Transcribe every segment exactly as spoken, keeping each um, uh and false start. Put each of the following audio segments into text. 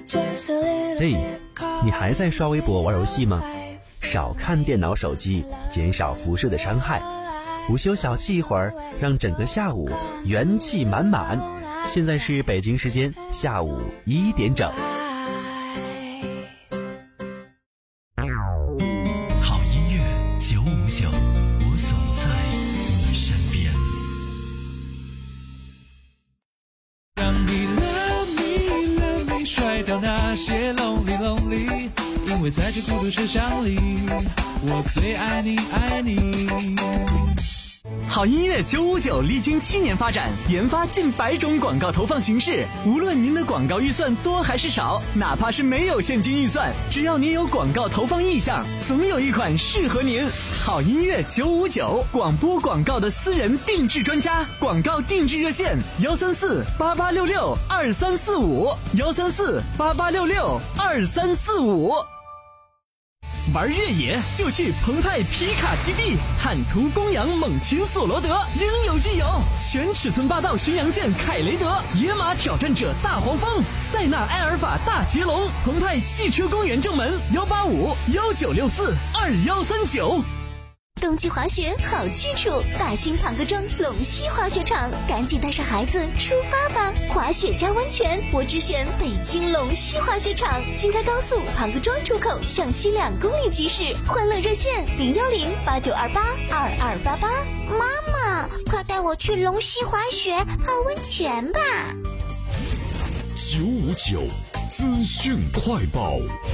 嘿，你还在刷微博玩游戏吗？少看电脑手机，减少辐射的伤害。午休小憩一会儿，让整个下午元气满满。现在是北京时间下午一点整。 好音乐九五九，我总在你身边。让你 love me love me 甩掉那些 lonely lonely， 因为在这孤独车厢里，我最爱你爱你。 好音乐九五九历经七年发展，研发近百种广告投放形式。无论您的广告预算多还是少，哪怕是没有现金预算，只要您有广告投放意向，总有一款适合您。好音乐九五九，广播广告的私人定制专家，广告定制热线幺三四八八六六二三四五幺三四八八六六二三四五。玩越野就去澎湃皮卡基地，坦途公羊猛禽索罗德应有尽有，全尺寸霸道巡洋舰凯雷德，野马挑战者大黄蜂，塞纳埃尔法大捷龙。澎湃汽车公园正门幺八五幺九六四二幺三九。 冬季滑雪好去处，大兴庞各庄龙溪滑雪场，赶紧带上孩子出发吧！滑雪加温泉，我只选北京龙溪滑雪场，京开高速庞各庄出口向西两公里即驶。欢乐热线零幺零八九二八二二八八。 妈妈，快带我去龙溪滑雪泡温泉吧！ 九五九资讯快报。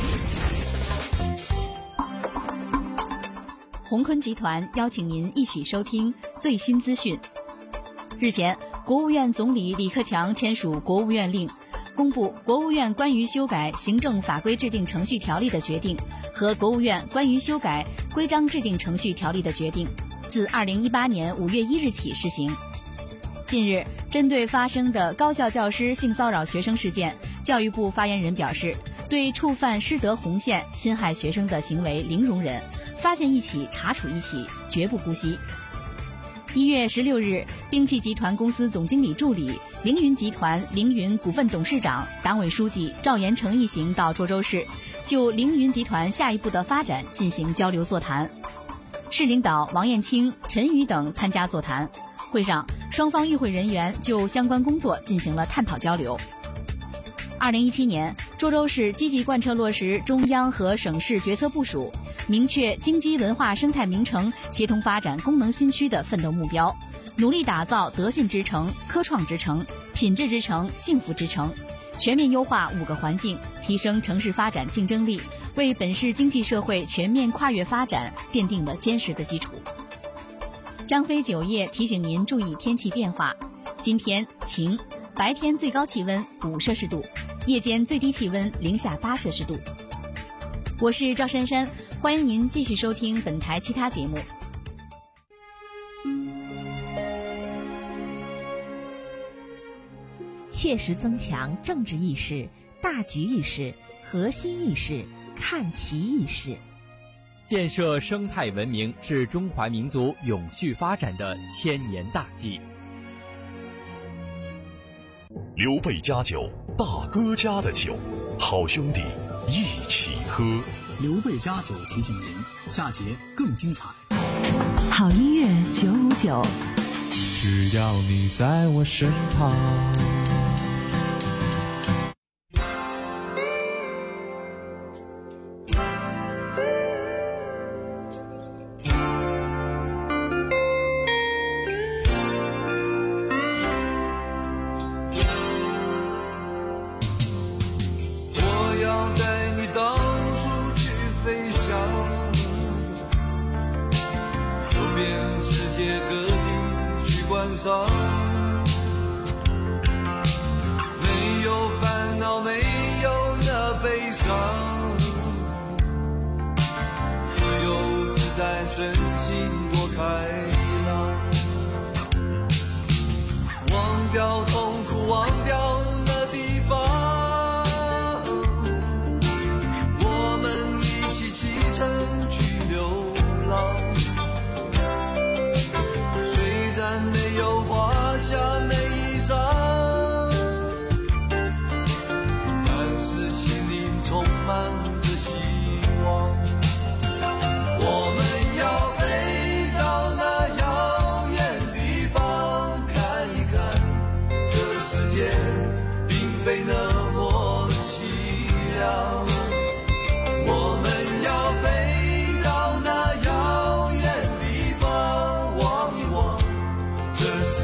鸿坤集团邀请您一起收听最新资讯。日前，国务院总理李克强签署国务院令，公布国务院关于修改行政法规制定程序条例的决定和国务院关于修改规章制定程序条例的决定，自二零一八年五月一日起施行。近日，针对发生的高校教师性骚扰学生事件，教育部发言人表示，对触犯师德红线、侵害学生的行为零容忍，发现一起查处一起，绝不姑息。一月十六日，兵器集团公司总经理助理、凌云集团凌云股份董事长、党委书记赵延成一行到涿州市，就凌云集团下一步的发展进行交流座谈。市领导王艳清、陈宇等参加座谈。会上，双方与会人员就相关工作进行了探讨交流。二零一七年，涿州市积极贯彻落实中央和省市决策部署，明确经济文化生态名城协同发展功能新区的奋斗目标，努力打造德信之城、科创之城、品质之城、幸福之城，全面优化五个环境，提升城市发展竞争力，为本市经济社会全面跨越发展奠定了坚实的基础。张飞酒业提醒您注意天气变化，今天晴，白天最高气温五摄氏度，夜间最低气温零下八摄氏度。我是赵珊珊，欢迎您继续收听本台其他节目。 切实增强政治意识、大局意识、核心意识、看齐意识， 建设生态文明是中华民族永续发展的千年大计。 刘备家酒，大哥家的酒，好兄弟一起喝。 刘备家酒提醒您，下节更精彩。 好音乐九五九， 只要你在我身旁。 没有烦恼，没有那悲伤，自由自在，身心多开朗，忘掉痛苦，忘掉那地方，我们一起启程去流浪，虽然没有花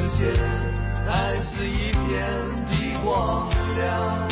世界还是一片的光亮。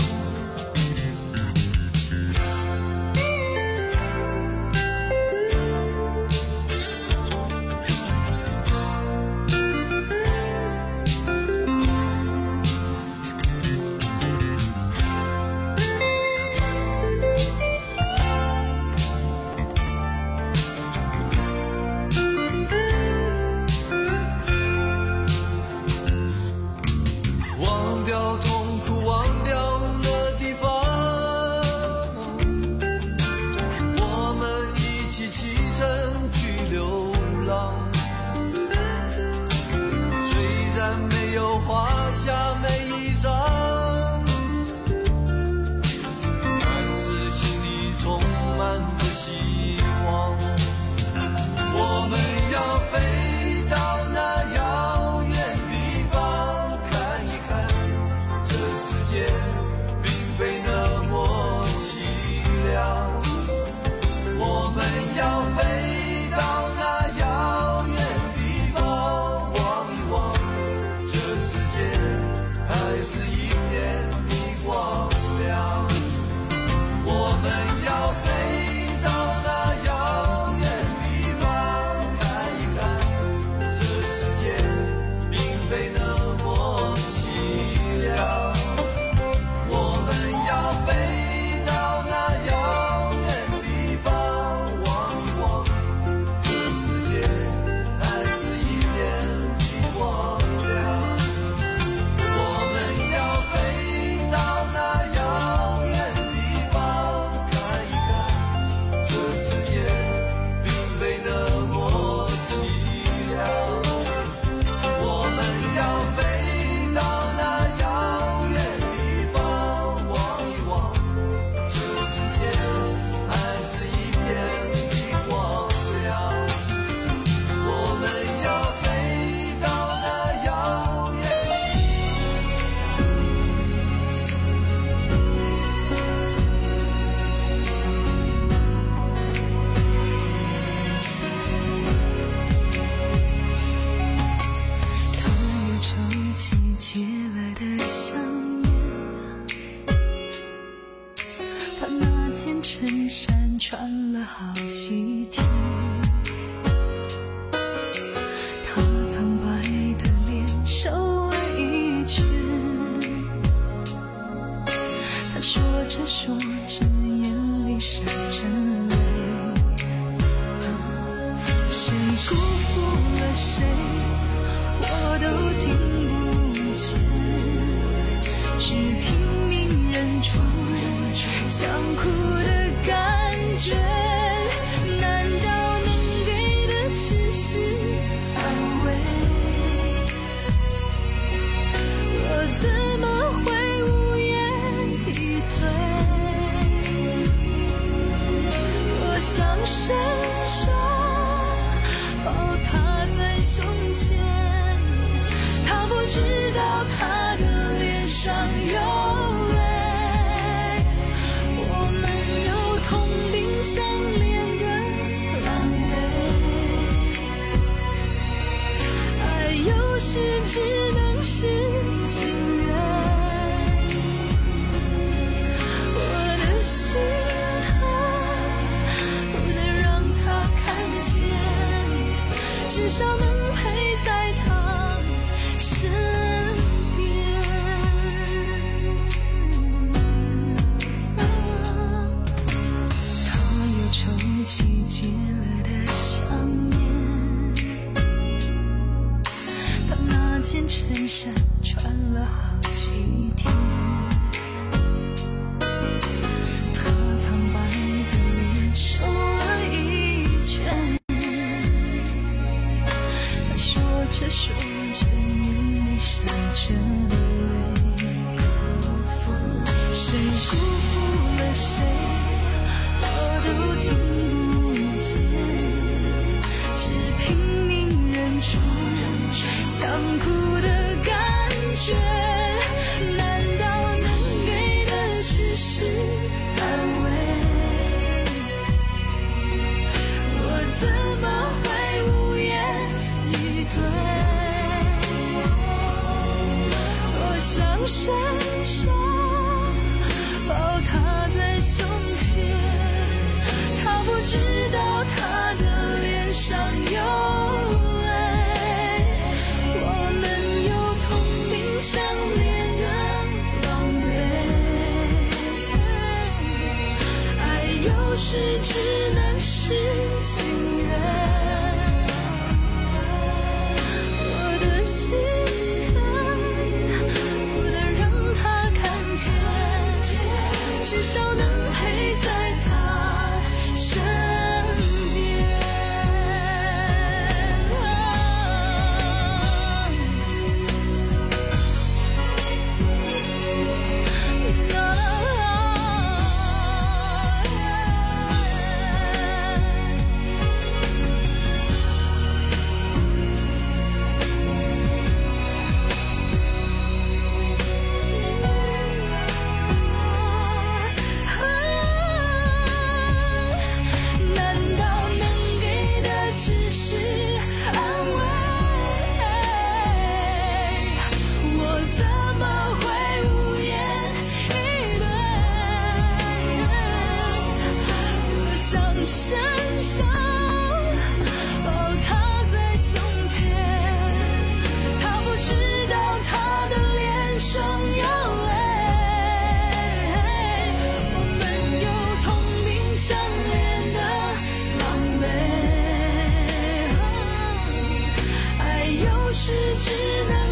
怎么会无言以对？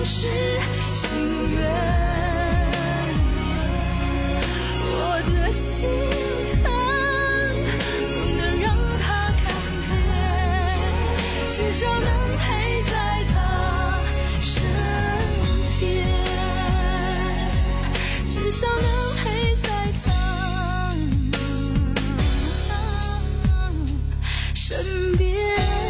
是心愿，我的心疼不能让他看见，至少能陪在他身边，至少能陪在他身边。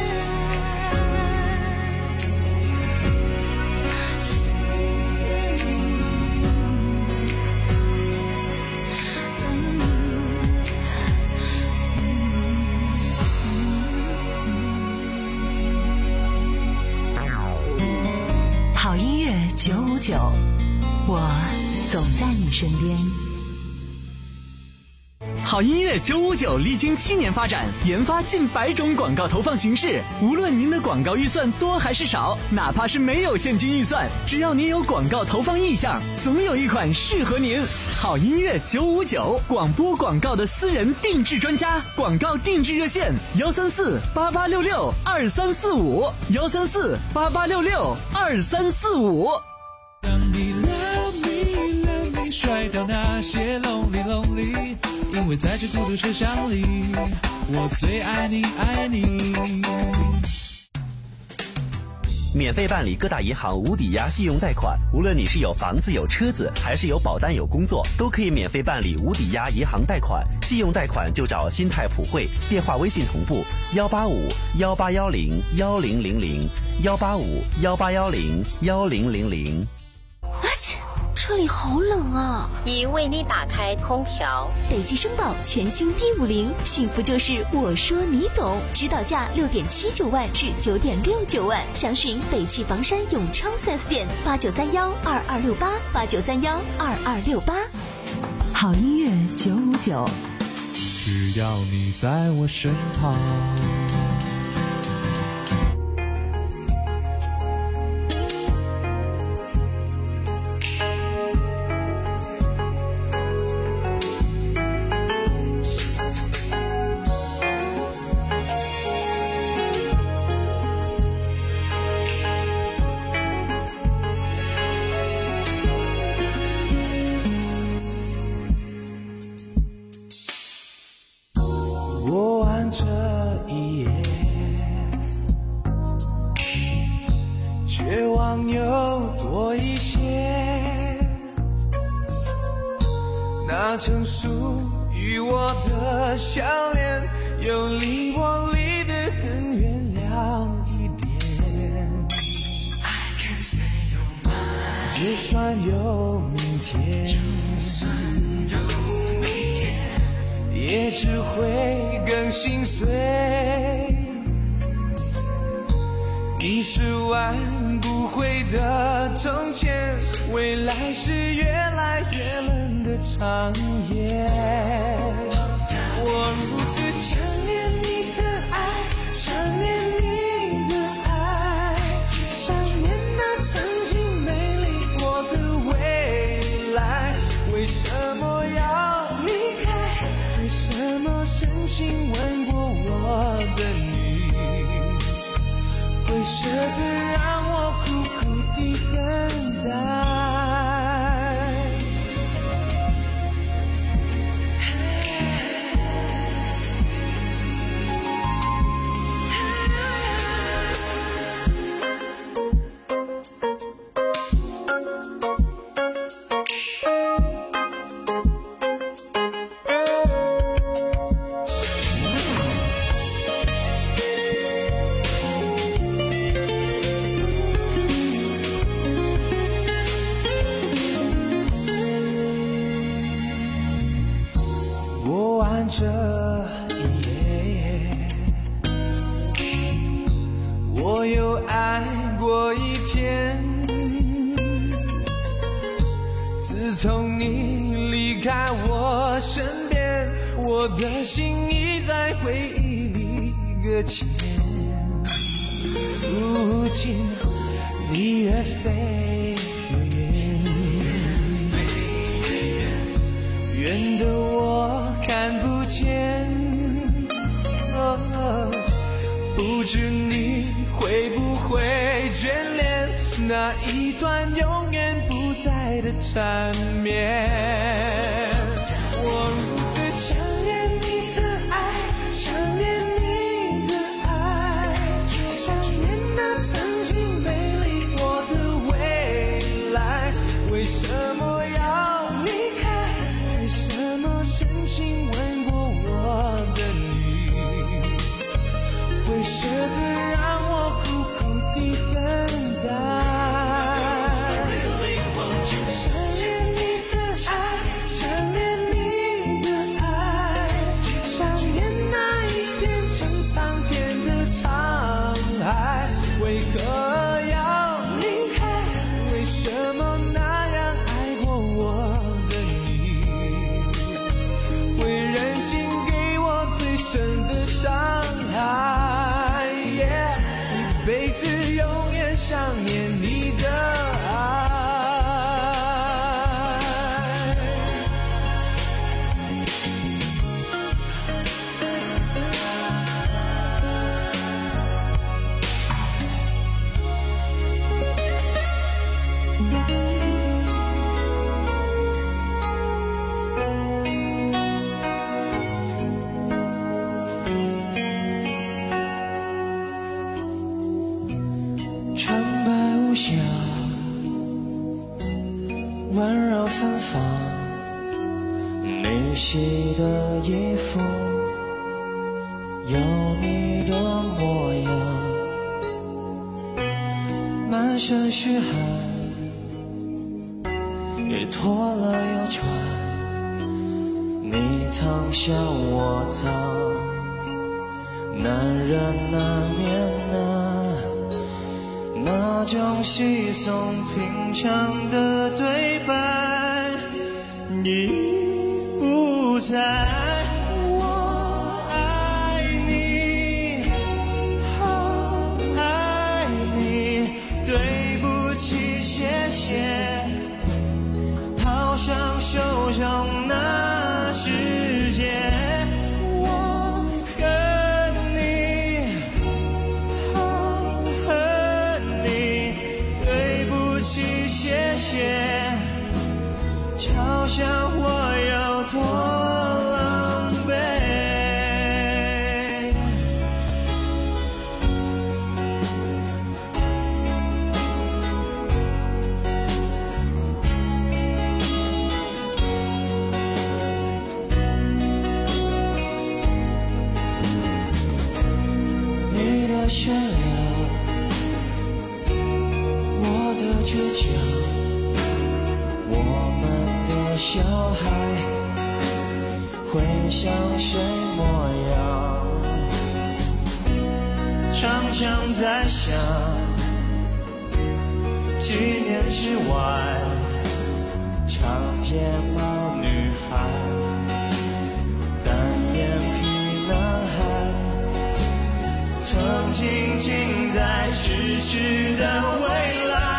好音乐九五九，我总在你身边。 好音乐九五九历经七年发展，研发近百种广告投放形式。无论您的广告预算多还是少，哪怕是没有现金预算，只要您有广告投放意向，总有一款适合您。好音乐九五九，广播广告的私人定制专家，广告定制热线：幺三四八八六六二三四五，幺三四八八六六二三四五。 让你 love me love me 甩掉那些 lonely lonely， 因为在这孤独车厢里，我最爱你爱你。 免费办理各大银行无抵押信用贷款，无论你是有房子有车子，还是有保单有工作，都可以免费办理无抵押银行贷款。信用贷款就找新泰普惠，电话微信同步幺八五幺八幺零幺零零零幺八五幺八幺零幺零零零。 车里好冷啊！ 已为你打开空调。 北汽声宝全新 D 五零，幸福就是我说你懂。指导价六点七九万至九点六九万，详询北汽房山永昌 四 S 店八九三幺二二六八八九三幺二二六八。 好音乐九五九， 只要你在我身旁。 过完这一夜，绝望又多一些，那曾属于我的笑脸，又离我离得更远了一点。就算有明天，也只会更心碎。你是挽不回的从前，未来是越来越冷的长夜。我如此想念你的爱，想念你的爱，想念那曾经美丽过的未来。为什么要离开？为什么深情吻过我的你，会舍得让我苦苦地等待？过完这一夜，我又爱过一天。自从你离开我身边，我的心已在回忆里搁浅。如今你越飞越远，远的我看不见。哦，不知你会不会眷恋那一段永远不再的缠绵。我如此想念你的爱，想念你的爱，想念那曾经美丽过的未来。为什么要离开？为什么深情吻过我的你？为什么让我苦苦地等待？为何要离开？为什么那样爱过我的你，会忍心给我最深的伤害？ yeah, 一辈子永远想念你的爱。 温柔芬芳，你洗的衣服有你的模样，满身虚汗也脱了又穿，你曾向我藏，男人难免难，那种稀松平常的对白已不在。我爱你，好爱你，对不起，谢谢，好想手中那世界。我恨你，好恨你，对不起，谢谢，嘲笑我有多狼狈。你的炫耀，我的倔强，我们的小孩会像谁模样？常常在想，几年之外，长睫毛女孩，单眼皮男孩，曾经近在咫尺的未来。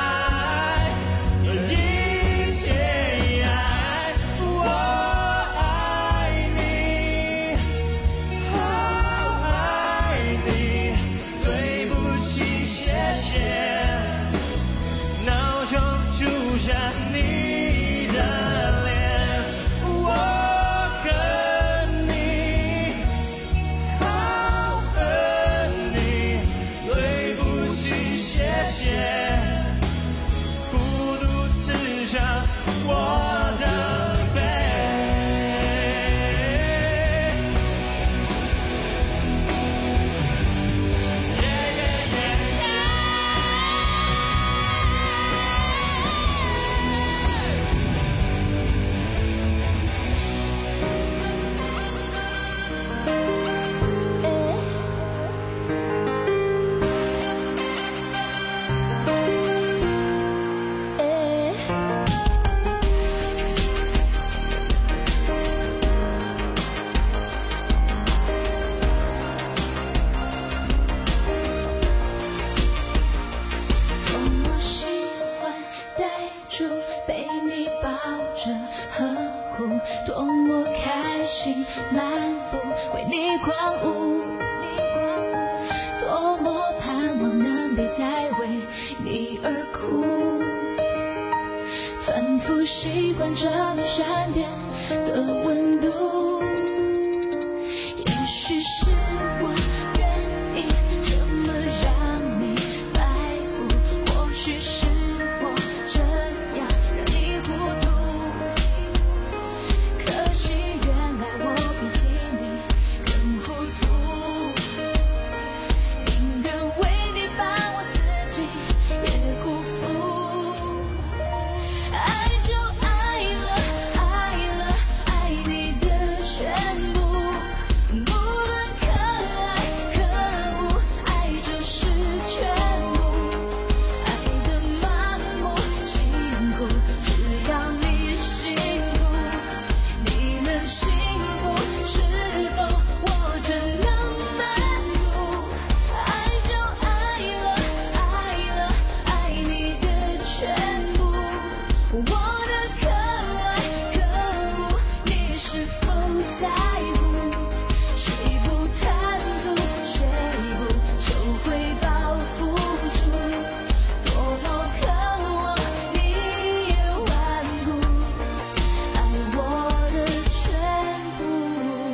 你的脸，我恨你，好恨你，对不起，谢谢，孤独刺着我的背。 多么开心漫步，为你狂舞，多么盼望能别再为你而哭，反复习惯着你身边的温度。也许是我愿意这么让你摆布，或许是我这样让你糊涂。可惜原来我比起你更糊涂，宁愿为你把我自己也辜负。爱就爱了，爱了，爱你的全部，不论可爱可恶，爱就是全部。爱的盲目辛苦，只要你幸福，你能幸福，是否我真能满足？爱就爱了，爱了，爱你的全部，我的可爱可恶，你是否在乎？谁不贪图，谁不求回报付出？多么渴望你也顽固，爱我的全部。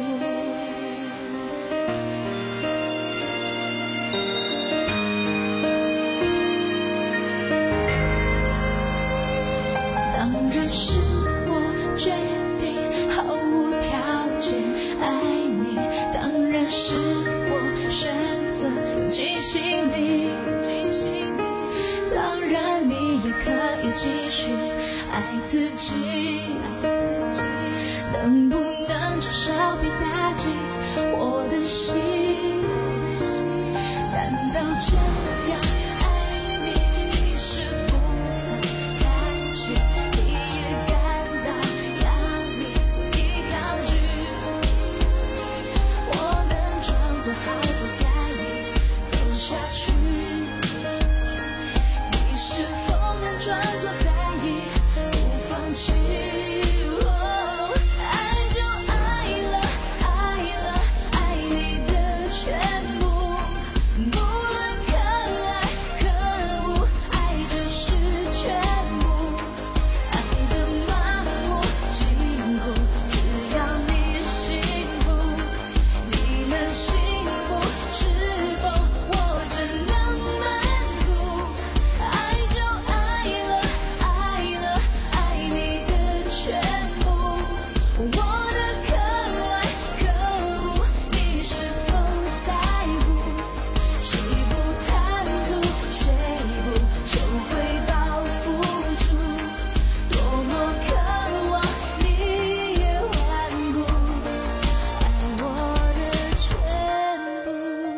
当然是我决定毫无条件爱你，当然是我选择用尽心力，当然你也可以继续爱自己，能不能至少别打击我的心？难道这样爱你，即使不曾谈起，你也感到压力，所以抗拒？我能装作毫不在意走下去，你是否能装作在意不放弃？哦，爱就爱了，爱了，爱你的全部，不论可爱可恶，爱就是全部。爱的盲目辛苦，只要你幸福，你能幸福，是否我真能满足？爱就爱了，爱了，爱你的全部，我的可爱可恶，你是否在乎？谁不贪图，谁不求回报付出？多么渴望你也顽固，爱我的全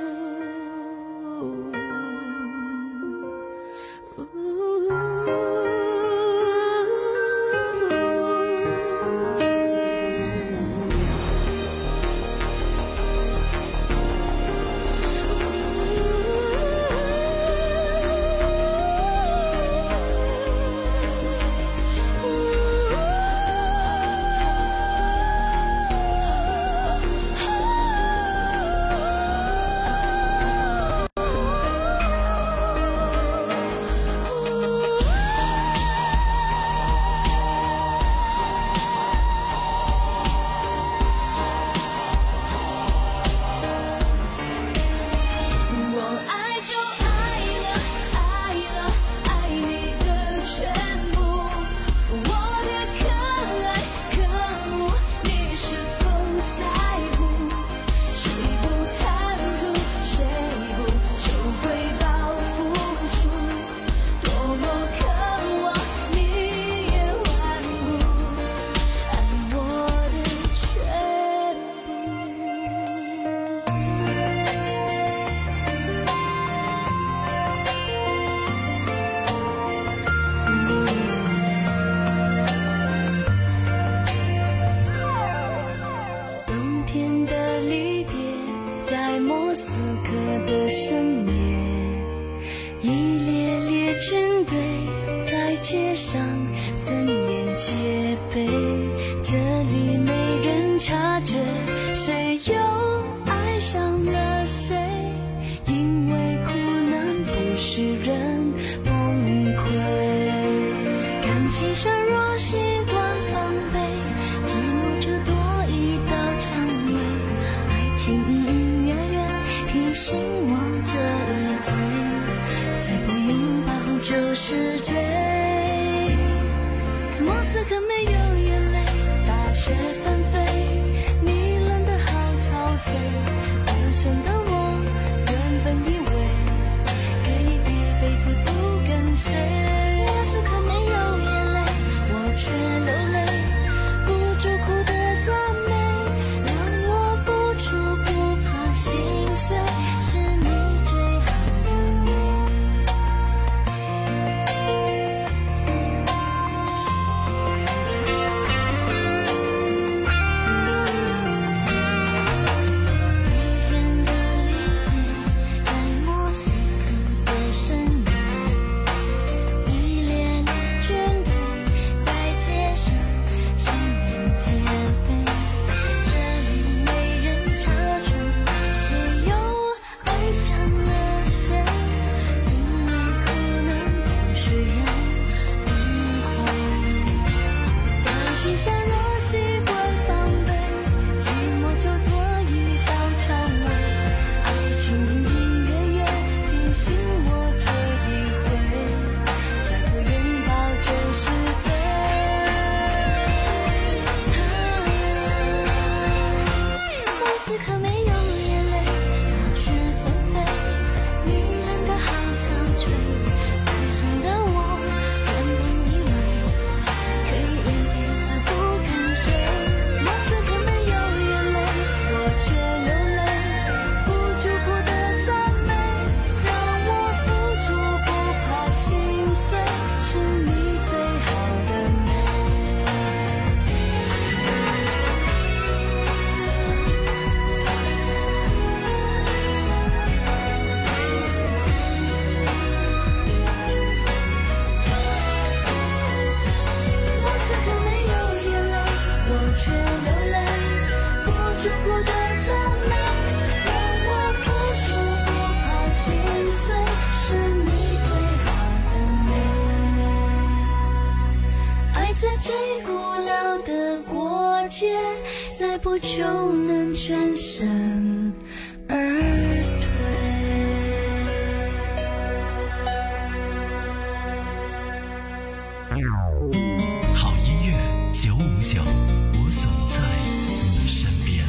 我爱就爱了，爱了，爱你的全部，我的可爱可恶，你是否在乎？谁不贪图，谁不求回报付出？多么渴望你也顽固，爱我的全部。 冬天的离别，在莫斯科的深夜，一列列军队在街上森严戒备，这里没人察觉谁又爱上了谁，因为苦难不许人崩溃。感情像若习惯防备，寂寞就多一道蔷薇。爱情隐隐约约提醒我这一回，再不拥抱就是罪。莫斯科没有眼泪，大雪纷飞，你冷得好憔悴。单身的我原本以为给你一辈子不跟谁。莫斯科没有眼泪，我却流泪，不住哭的赞美，让我付出不怕心碎，是你最好的美。在最古老的国界，再不就能全身而退。 好音乐九五九，我总在你身边。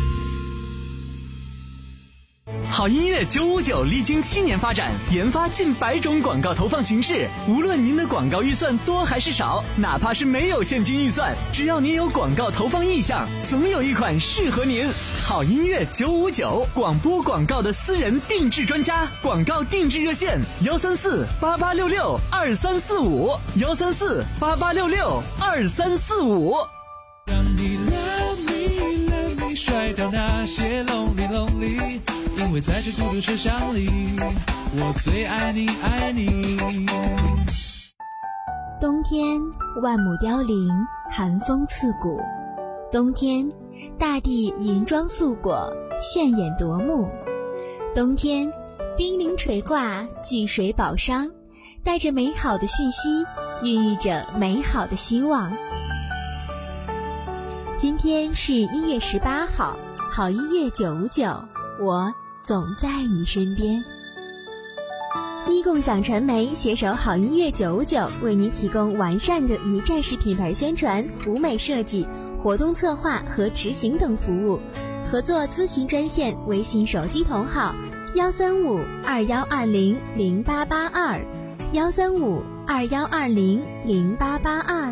好音乐九五九历经七年发展，研发近百种广告投放形式。无论您的广告预算多还是少，哪怕是没有现金预算，只要您有广告投放意向，总有一款适合您。好音乐九五九，广播广告的私人定制专家，广告定制热线：幺三四八八六六二三四五，幺三四八八六六二三四五。 让你 love me love me 甩掉那些 lonely lonely， 因为在这孤独车厢里，我最爱你爱你。 冬天万亩凋零，寒风刺骨。冬天大地银装素裹，炫眼夺目。冬天冰凌垂挂，巨水宝商，带着美好的讯息，孕育着美好的希望。今天是一月十八号，好音乐九五九，我总在你身边。一共享传媒携手好音乐九五九，为您提供完善的一站式品牌宣传、舞美设计、活动策划和执行等服务。合作咨询专线：微信手机同号幺三五二幺二零零八八二，幺三五二幺二零零八八二。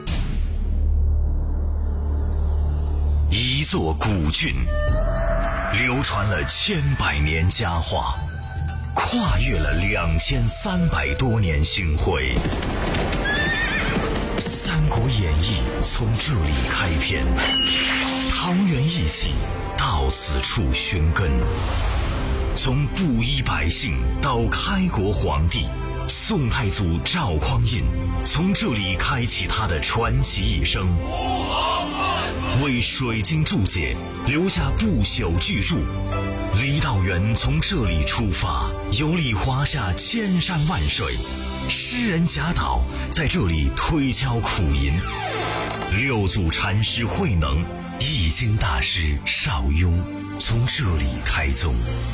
一座古郡，流传了千百年佳话，跨越了两千三百多年星辉。《三国演义》从这里开篇，桃园义气到此处寻根。从布衣百姓到开国皇帝，宋太祖赵匡胤从这里开启他的传奇一生，为水晶注解留下不朽巨著， 离岛人从这里出发，游历华夏千山万水。诗人贾岛在这里推敲苦吟，六祖禅师慧能、易经大师邵雍从这里开宗。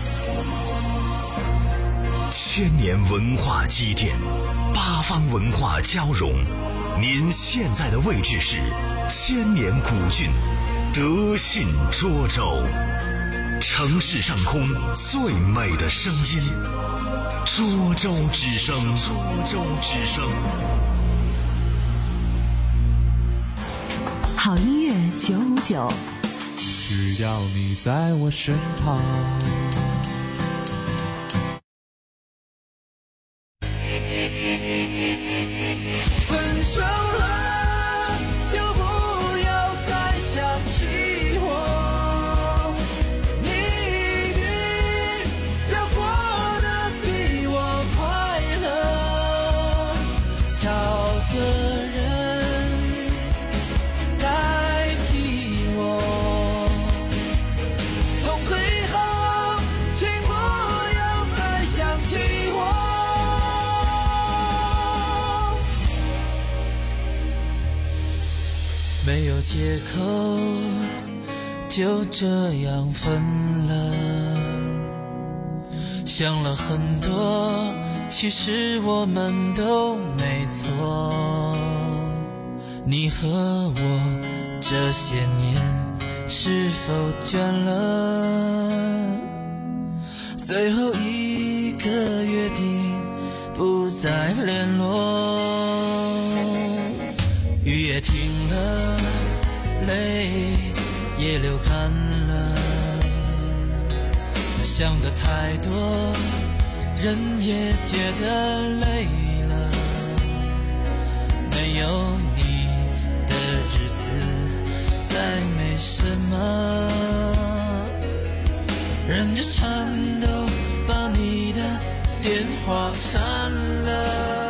千年文化积淀，八方文化交融。您现在的位置是千年古郡德信涿州，城市上空最美的声音，涿州之声。涿州之声。 好音乐九五九， 只要你在我身旁。 分手了，就不要再想起我。你一定要过得比我快乐，找个人代替我。从此以后，请不要再想起我。没有借口，就这样分了。想了很多，其实我们都没错。你和我这些年是否倦了？最后一个约定，不再联络。雨也停了，泪也流干了，想的太多，人也觉得累了。没有你的日子再没什么，忍着颤抖把你的电话删了。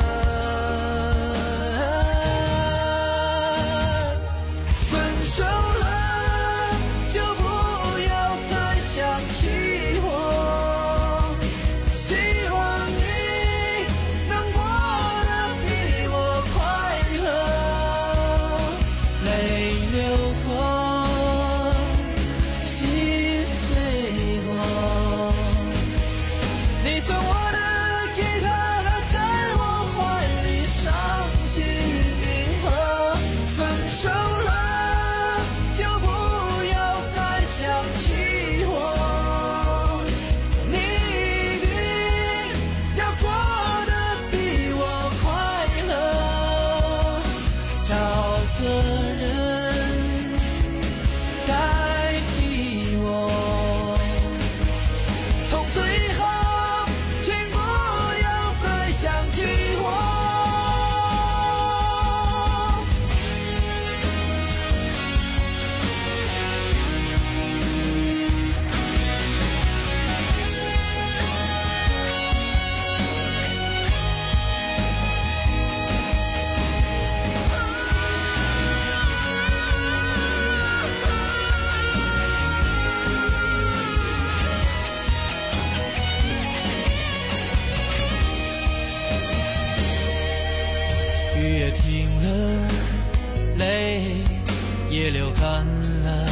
雨也停了，泪也流干了，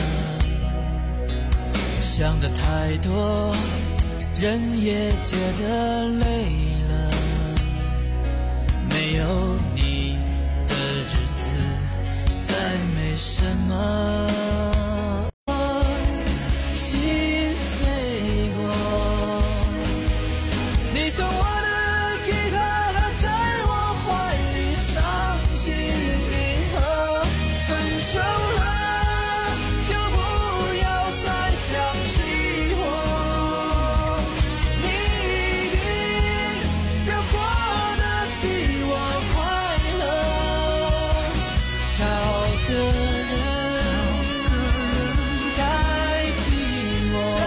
想的太多，人也觉得累了。没有你的日子再没什么，心碎过。你送我的吉他还在我怀里，伤心以后分手了，就不要再想起我。你一定要过得比我快乐，找个人代替我。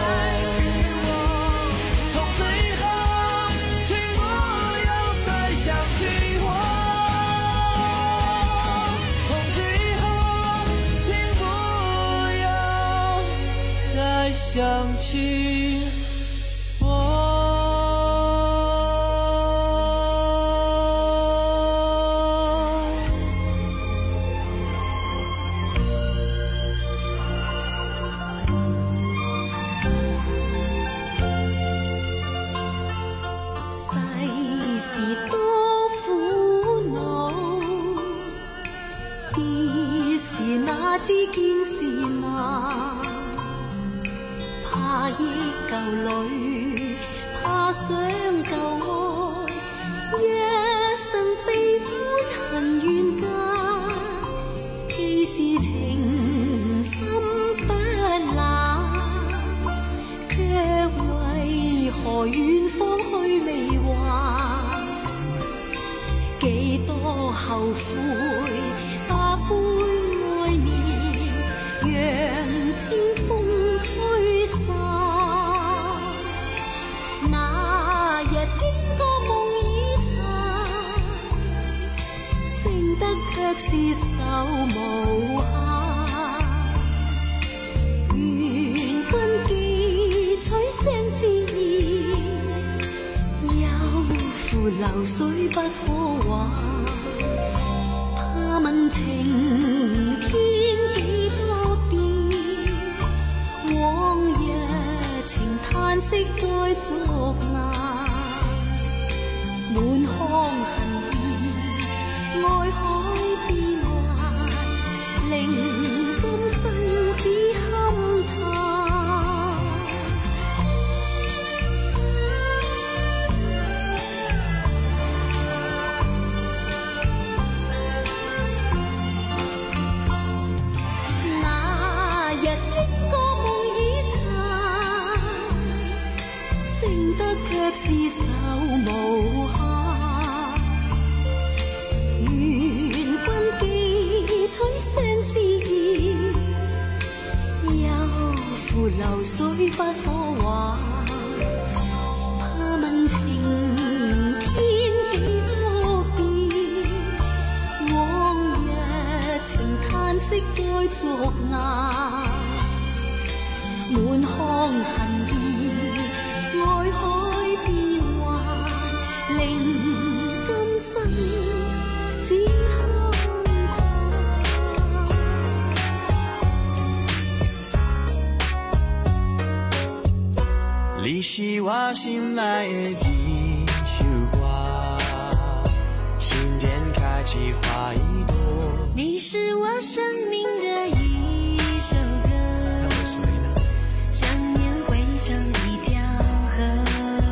从此以后，请不要再想起我。从此以后，请不要再想起知见是难，怕忆旧侣，怕想旧爱，一生悲欢恨怨间，既是情深不冷，却为何远方去未还？几多后悔，把杯爱念，让清风吹散。那日经过梦已残，剩得却是愁无限。愿君记取声思念，有负流水不可还。怕问情天几多变，往日情叹息再作难。满腔恨意，爱海变幻，令今生只堪叹。那日经过梦已残，剩得却是愁无限。愿君记取声思念，有负流水不可还。怕问情天几多变，往日情叹息再作难。满腔恨意，爱海变幻，令今生只堪你是我心内的一首歌，心间开启花一朵。 你是我生命的一首歌，想念汇成一条河。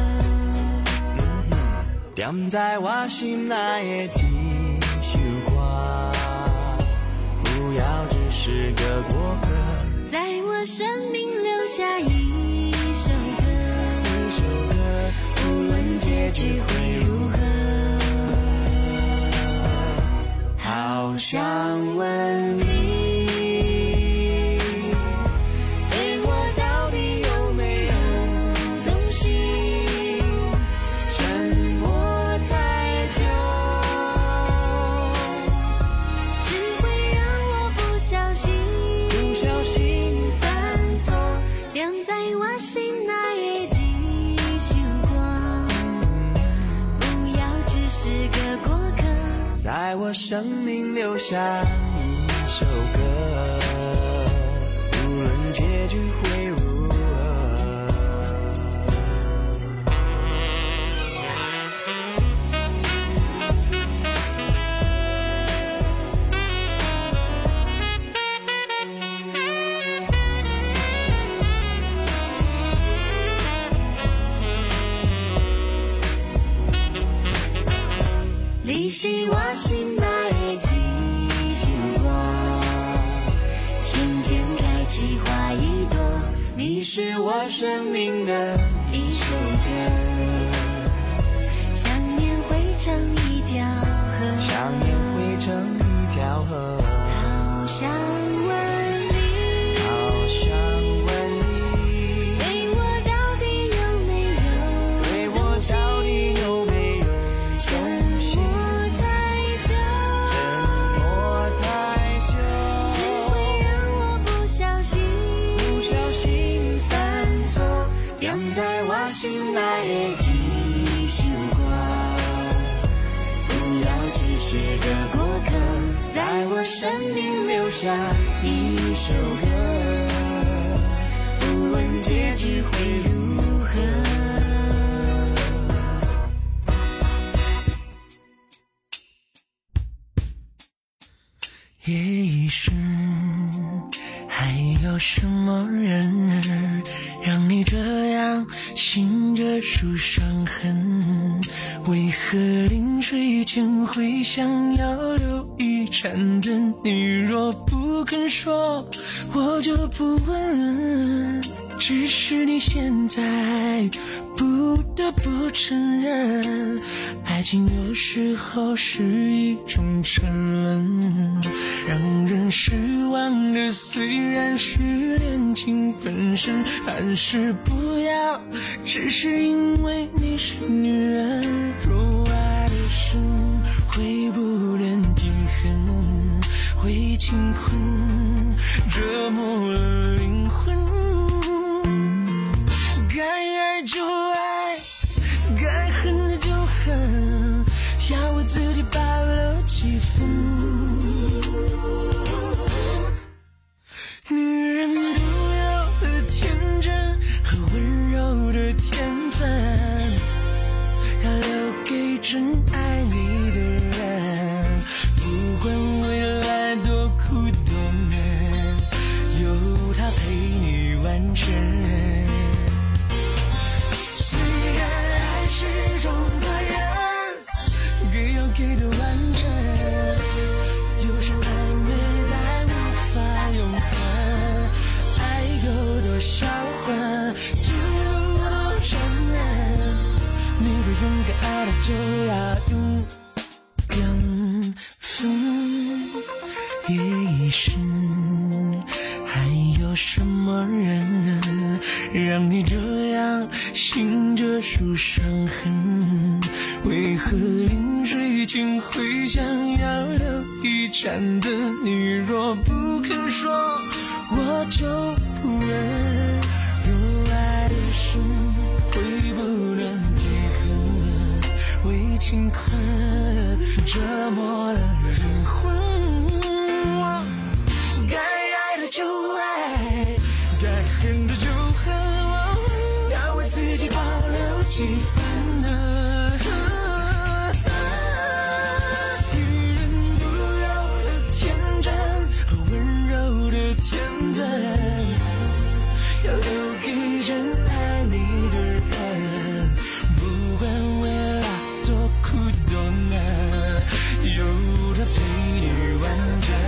点在我心内的一首歌，不要只是个过客， 在我生命留下一首歌，无论结局会如何。好想问你，对我到底有没有动心？沉默太久，只会让我不小心不小心犯错，亮在我心内的一束光，不要只是个过客， 在我生命留下一首歌，无论结局会如何。 你是我心内的一束光，心间开启花一朵。你是我生命的一首歌，想念汇成一条河， 想念汇成一条河。 好想问你， 好想问你， 对我到底有没有对我到底有没有沉默太久， 沉默太久， 只会让我不小心不小心犯错，亮在我心内的一束光，不要只是个过客，在我生命留下一首歌，无论结局会如何。 夜已深， 还有什么人让你这样醒着数伤痕？为何临睡前会想要留一盏灯？你若不肯说，我就不问。只是你现在不得不承认，爱情有时候是一种沉沦，让人失望的虽然是恋情本身，还是不要，只是因为你是女人。若爱的深会不能平衡，会情困折磨了灵魂。该爱就爱，该恨就恨，要我自己保留几分。女人独有的天真和温柔的天分，要留给真爱你的人。不管未来多苦多难，有他陪你完成。是种责任，给要给的完整，有些暧昧再无法永恒，爱有多销魂，就有多残忍。你若勇敢爱了，就要勇敢分。夜深，还有什么人让你这样醒着数伤痕？为何临睡前会想要留一盏灯？你若不肯说，我就不问。若爱的深会不能平衡，为情困折磨了灵魂。该爱的就爱，该恨的就恨，要为自己保留几分呢？女人独有的天真和温柔的天分，要留给真爱你的人。不管未来多苦多难，有他陪你完整。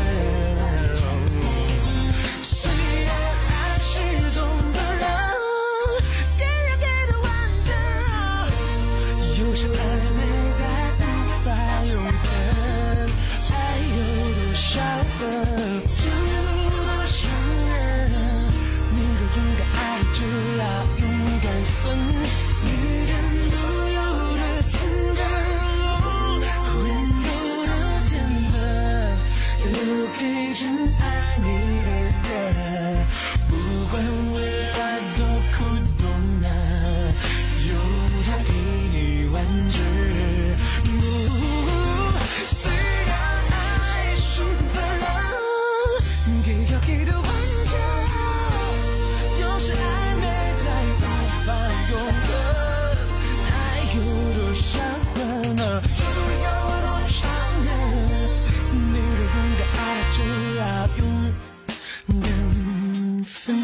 有些暧昧再无法永恒，爱有多销魂，就有多伤人。你若勇敢爱了，就要勇敢分。女人独有的天真，温柔的天分，要留给真爱你的人。不管未来多苦多难，有他陪你完整。虽然爱是种责任，给要给的完整，有时暧昧再无法永恒，爱有多销魂呢，就有多伤人。你若勇敢爱了，就要勇敢分。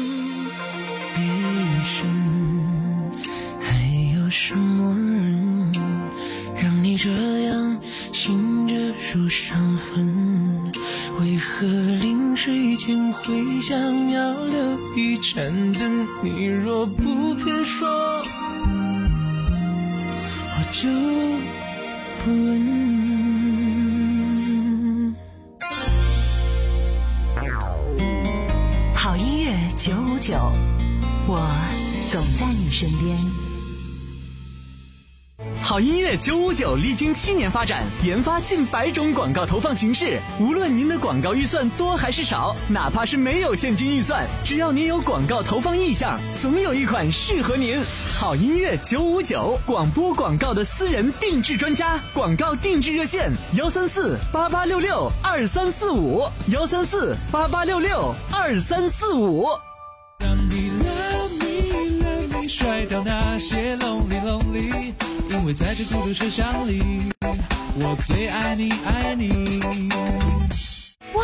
一生还有什么人让你这样醒着数伤痕？为何临睡前会想要留一盏灯？你若不肯说，我就不问。 好音乐九五九，我总在你身边。 好音乐九五九历经七年发展，研发近百种广告投放形式。无论您的广告预算多还是少，哪怕是没有现金预算，只要您有广告投放意向，总有一款适合您。好音乐九五九，广播广告的私人定制专家，广告定制热线：幺三四八八六六二三四五，幺三四八八六六二三四五。 让你 love me love me 甩掉那些 lonely lonely， 因为在这孤独车厢里，我最爱你爱你。 哇，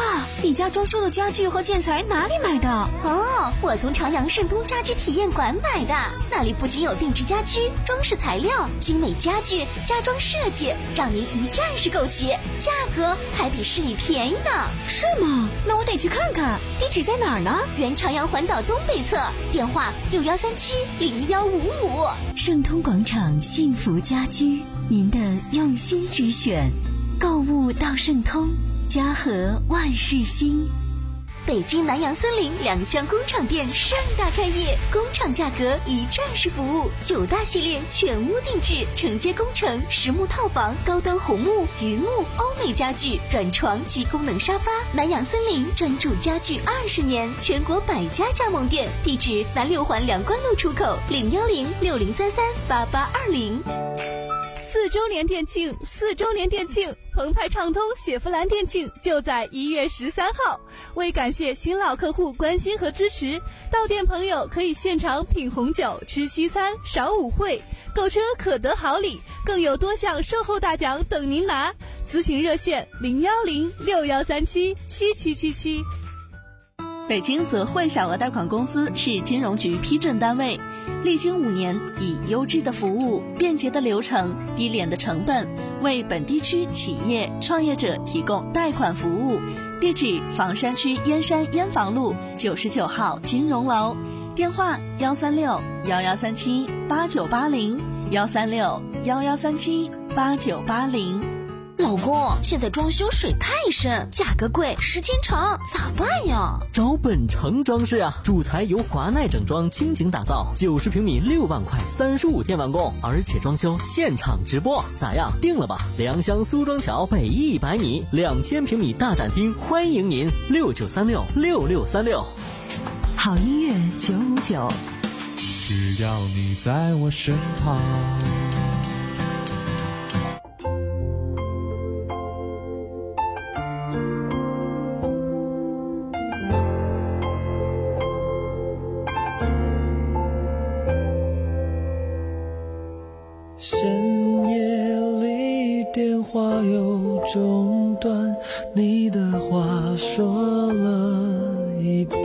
你家装修的家具和建材哪里买的？哦，我从朝阳盛通家居体验馆买的，那里不仅有定制家居、装饰材料、精美家具、家装设计，让您一站式购齐，价格还比市里便宜呢。是吗？那我得去看看。地址在哪儿呢？原朝阳环岛东北侧，电话六幺三七零幺五五。 盛通广场幸福家居，您的用心之选。购物到盛通，家和万事兴。 北京南阳森林两厢工厂店盛大开业，工厂价格一站式服务，九大系列全屋定制，承接工程、实木套房、高端红木、榆木、欧美家具、软床及功能沙发。南阳森林专注家具二十年，全国百家加盟店，地址南六环梁关路出口零幺零六零三三八八二零。 四周年店庆，四周年店庆，澎湃畅通雪佛兰店庆就在一月十三号。为感谢新老客户关心和支持，到店朋友可以现场品红酒、吃西餐、赏舞会，购车可得好礼，更有多项售后大奖等您拿。咨询热线零幺零六幺三七七七七七。 北京泽汇小额贷款公司是金融局批准单位，历经五年，以优质的服务、便捷的流程、低廉的成本，为本地区企业创业者提供贷款服务。地址：房山区燕山燕房路九十九号金融楼，电话：幺三六幺幺三七八九八零，幺三六幺幺三七八九八零。 老公，现在装修水太深，价格贵，时间长，咋办呀？ 找本城装饰啊，主材由华奈整装倾情打造，九十平米六万块，三十五天完工，而且装修现场直播，咋样？定了吧？良乡苏庄桥北一百米，两千平米大展厅，欢迎您，六九三六六六三六。 好音乐九五九， 只要你在我身旁。 深夜里电话又中断，你的话说了一半，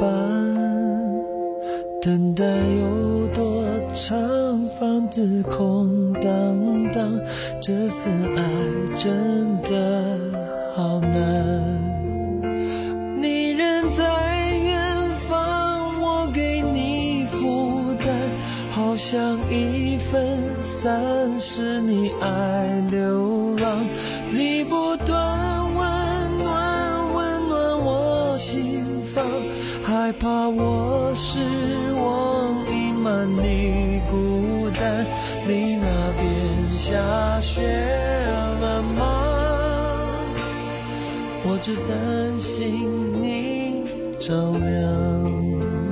等待有多长，房子空荡荡，这份爱真的好难。你人在远方，我给你负担，好像一分散是你爱流浪，你不断温暖温暖我心房，害怕我失望隐瞒你孤单。你那边下雪了吗？我只担心你着凉。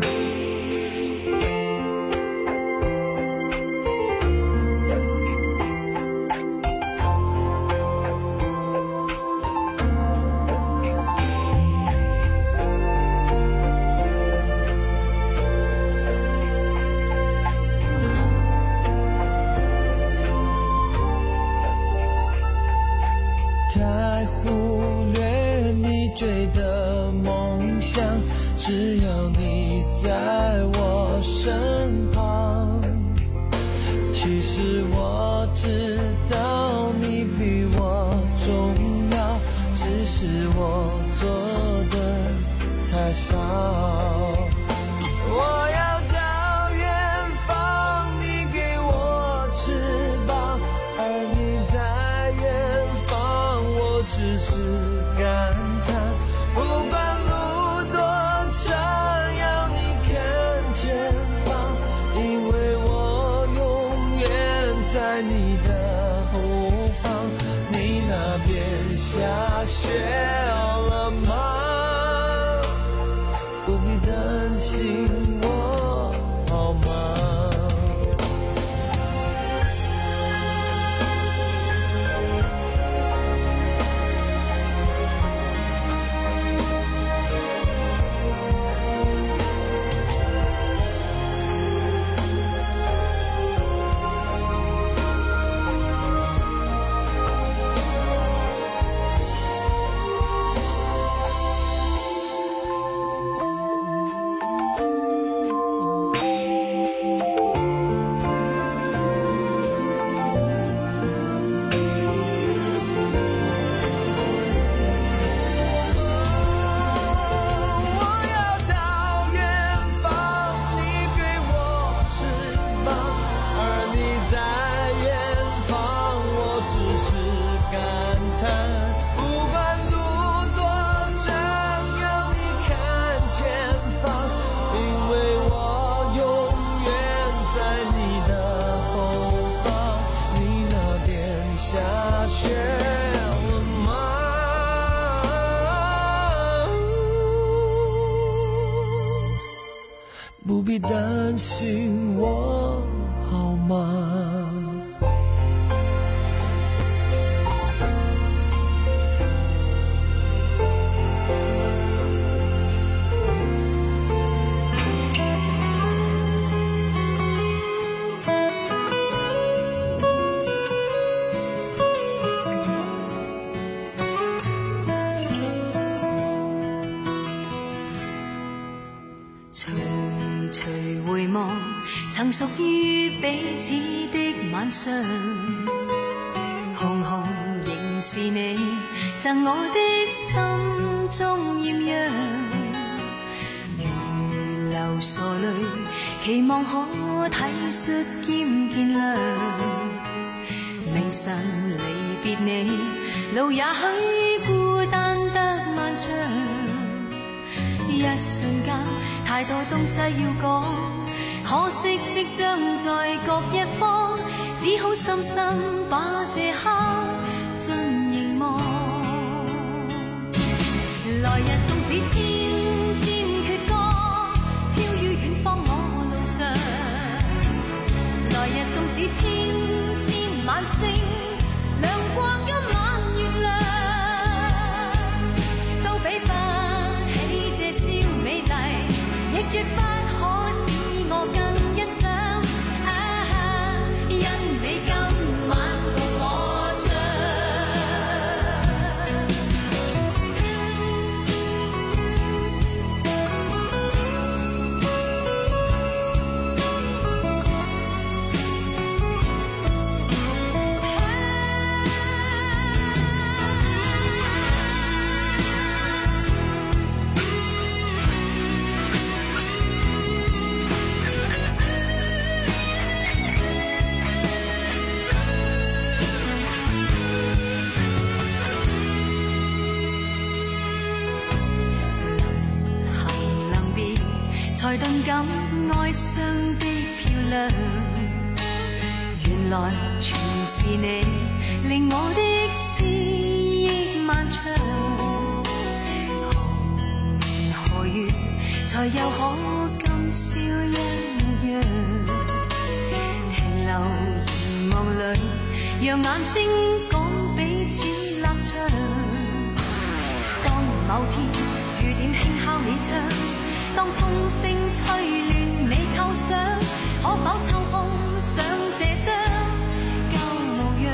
太忽略你追的梦想，只要你在我身旁。其实我知道你比我重要，只是我做的太少。我要到远方，你给我翅膀，而你在远方，我只是感叹。不管路多长，要你看前方，因为我永远在你的后方。你那边下雪了吗？不必担心我好吗？ 必担心我好吗？ 曾屬於彼此的晚上，紅紅仍是你贈我的心中豔陽，如流傻淚，期望可體恤兼見諒。明晨離別你，路也許孤單得漫長，一瞬間太多東西要講。可惜即將在各一方，只好深深把這刻盡凝望。來日縱使千千闕歌，飄於遠方我路上。來日縱使千千晚星，亮過今晚月亮，都比不起這宵美麗，亦絕不我更欣賞，啊，因你今晚共我唱。才頓感哀傷的漂亮，原來全是你令我的思憶漫長。紅河月才又可今宵一樣，停留凝望裏，讓眼睛講彼此立場。當某天雨點輕敲你窗，當風聲吹亂你構想，可否抽空想這張舊模樣？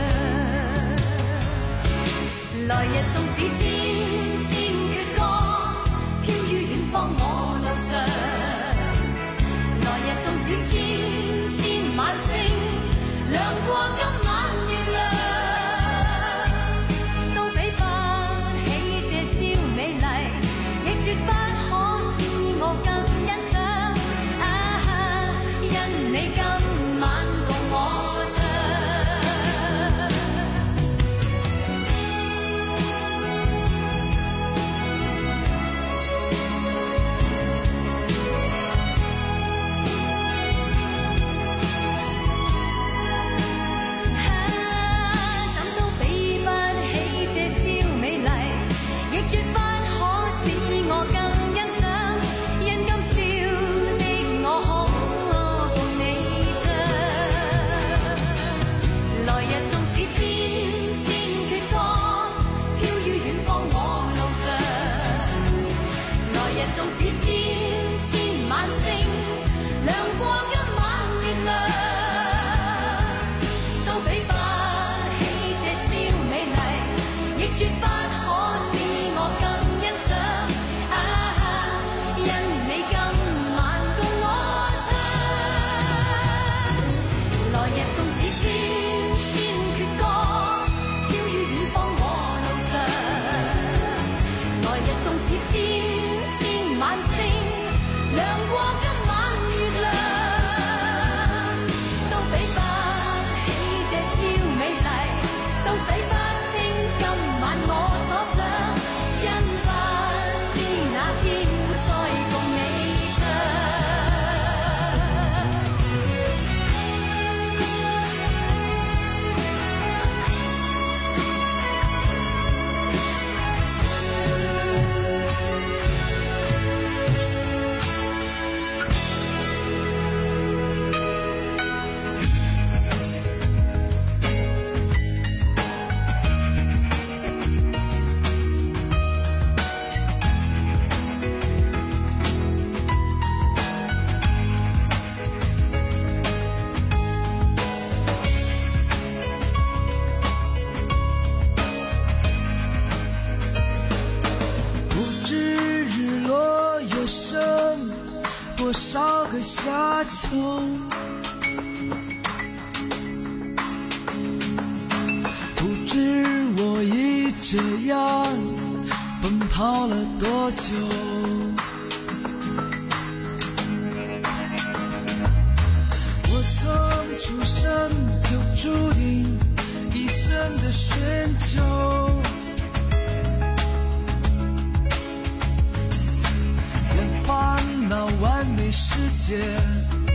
來日縱使千千闕歌，飄於遠方我路上。來日縱使千千晚星，亮過今晚月亮，都比不起這宵美麗，亦絕不我更欣賞，啊，因你今晚共我唱。 少个夏秋，不知我已这样奔跑了多久。我从出生就注定一生的寻求，研发那完美世界。